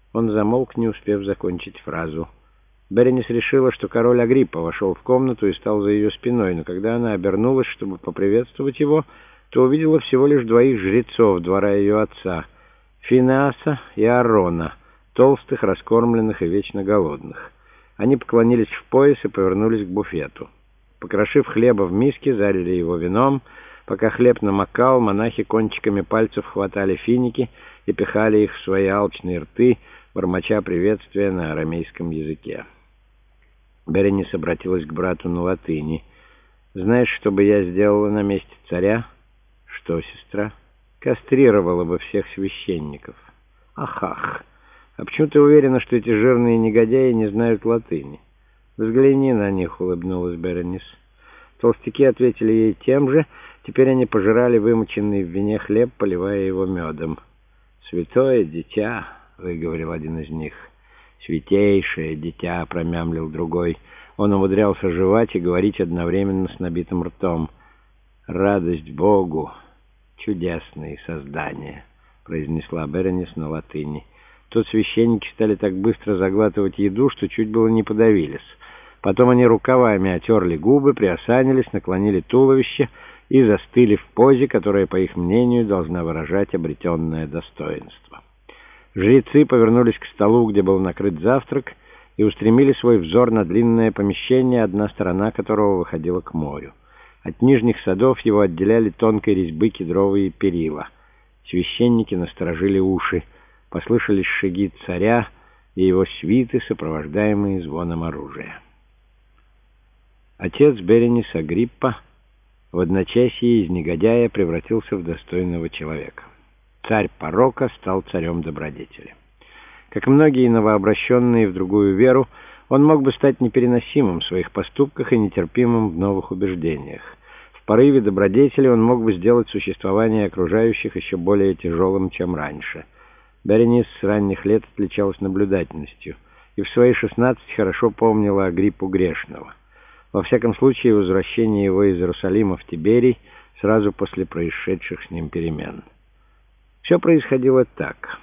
Он замолк, не успев закончить фразу. Беренис решила, что король Агриппа вошел в комнату и стал за ее спиной, но когда она обернулась, чтобы поприветствовать его, то увидела всего лишь двоих жрецов двора ее отца, Финеаса и Аарона, толстых, раскормленных и вечно голодных. Они поклонились в пояс и повернулись к буфету. Покрошив хлеба в миске, залили его вином. Пока хлеб намокал, монахи кончиками пальцев хватали финики и пихали их в свои алчные рты, бормоча приветствия на арамейском языке. Беренис обратилась к брату на латыни. «Знаешь, что бы я сделала на месте царя?» «Что, сестра?» «Кастрировала бы всех священников». «Ах! А почему ты уверена, что эти жирные негодяи не знают латыни?» «Взгляни на них», — улыбнулась Беренис. Толстяки ответили ей тем же. Теперь они пожирали вымоченный в вине хлеб, поливая его медом. «Святое дитя», — выговорил один из них. «Святейшее дитя», — промямлил другой. Он умудрялся жевать и говорить одновременно с набитым ртом. «Радость Богу! Чудесные создания», — произнесла Беренис на латыни. Тут священники стали так быстро заглатывать еду, что чуть было не подавились. Потом они рукавами отерли губы, приосанились, наклонили туловище и застыли в позе, которая, по их мнению, должна выражать обретенное достоинство. Жрецы повернулись к столу, где был накрыт завтрак, и устремили свой взор на длинное помещение, одна сторона которого выходила к морю. От нижних садов его отделяли тонкой резьбы кедровые перила. Священники насторожили уши. Послышались шаги царя и его свиты, сопровождаемые звоном оружия. Отец Беренис Агриппа в одночасье из негодяя превратился в достойного человека. Царь порока стал царем добродетели. Как и многие новообращенные в другую веру, он мог бы стать непереносимым в своих поступках и нетерпимым в новых убеждениях. В порыве добродетели он мог бы сделать существование окружающих еще более тяжелым, чем раньше. Беренис с ранних лет отличалась наблюдательностью и в свои 16 хорошо помнила Агриппу грешного. Во всяком случае, возвращение его из Иерусалима в Тиберий сразу после происшедших с ним перемен. Все происходило так.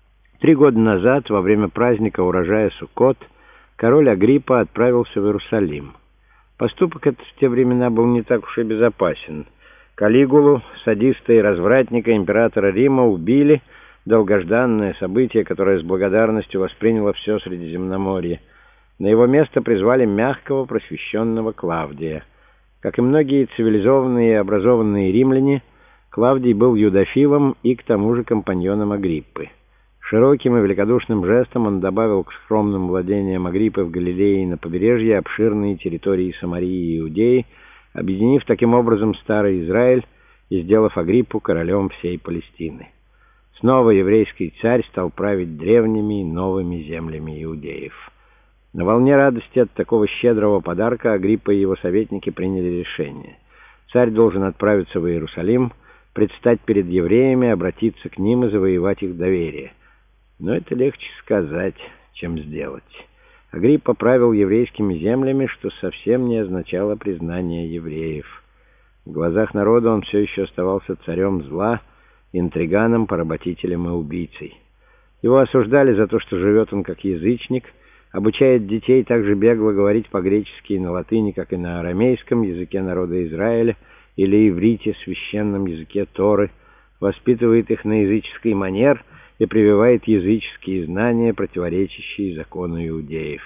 3 года назад, во время праздника урожая Суккот, король Агриппа отправился в Иерусалим. Поступок этот в те времена был не так уж и безопасен. Калигулу, садиста и развратника императора Рима, убили. Долгожданное событие, которое с благодарностью восприняло все Средиземноморье. На его место призвали мягкого, просвещенного Клавдия. Как и многие цивилизованные и образованные римляне, Клавдий был юдофилом и к тому же компаньоном Агриппы. Широким и великодушным жестом он добавил к скромным владениям Агриппы в Галилее и на побережье обширные территории Самарии и Иудеи, объединив таким образом Старый Израиль и сделав Агриппу королем всей Палестины. Снова еврейский царь стал править древними и новыми землями иудеев. На волне радости от такого щедрого подарка Агриппа и его советники приняли решение. Царь должен отправиться в Иерусалим, предстать перед евреями, обратиться к ним и завоевать их доверие. Но это легче сказать, чем сделать. Агриппа правил еврейскими землями, что совсем не означало признание евреев. В глазах народа он все еще оставался царем зла, интриганом, поработителем и убийцей. Его осуждали за то, что живет он как язычник, обучает детей так же бегло говорить по-гречески и на латыни, как и на арамейском, языке народа Израиля, или иврите, священном языке Торы, воспитывает их на языческий манер и прививает языческие знания, противоречащие закону иудеев.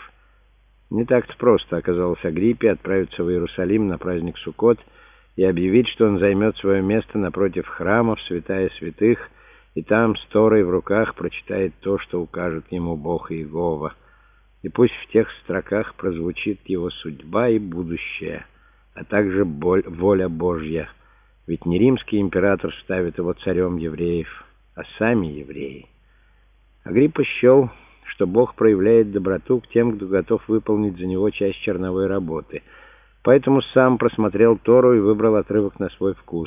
Не так-то просто оказалось Агриппе отправиться в Иерусалим на праздник Суккот и объявить, что он займет свое место напротив храма в святая святых, и там с Торой в руках прочитает то, что укажет ему Бог Иегова. И пусть в тех строках прозвучит его судьба и будущее, а также воля Божья. Ведь не римский император ставит его царем евреев, а сами евреи. Агриппа счел, что Бог проявляет доброту к тем, кто готов выполнить за него часть черновой работы. Поэтому сам просмотрел Тору и выбрал отрывок на свой вкус.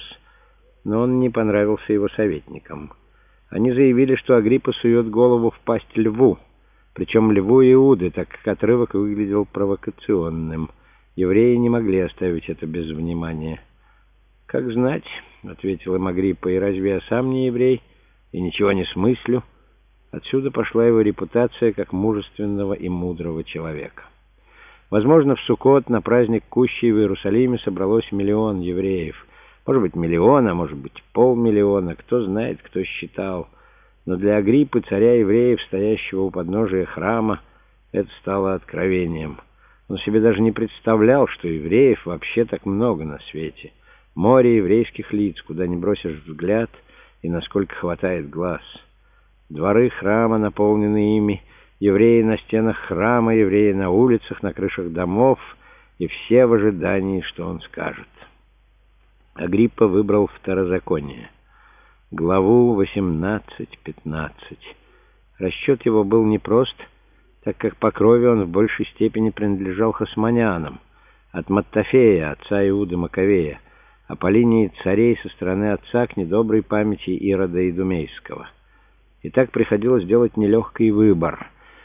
Но он не понравился его советникам. Они заявили, что Агриппа сует голову в пасть льву, причем льву Иуды, так как отрывок выглядел провокационным. Евреи не могли оставить это без внимания. «Как знать», — ответил им Агриппа, — «и разве я сам не еврей, и ничего не смыслю? Отсюда пошла его репутация как мужественного и мудрого человека. Возможно, в Суккот на праздник Кущи в Иерусалиме собралось 1 миллион евреев. Может быть, 1 миллион, а может быть, 500 000, кто знает, кто считал. Но для Агриппы, царя евреев, стоящего у подножия храма, это стало откровением. Он себе даже не представлял, что евреев вообще так много на свете. Море еврейских лиц, куда не бросишь взгляд и насколько хватает глаз. Дворы храма наполнены ими, евреи на стенах храма, евреи на улицах, на крышах домов, и все в ожидании, что он скажет. Агриппа выбрал Второзаконие, главу 18-15. Расчет его был непрост, так как по крови он в большей степени принадлежал хасмонянам, от Маттафея, отца Иуды Маковея, а по линии царей со стороны отца к недоброй памяти Ирода Идумейского. И так приходилось делать нелегкий выбор.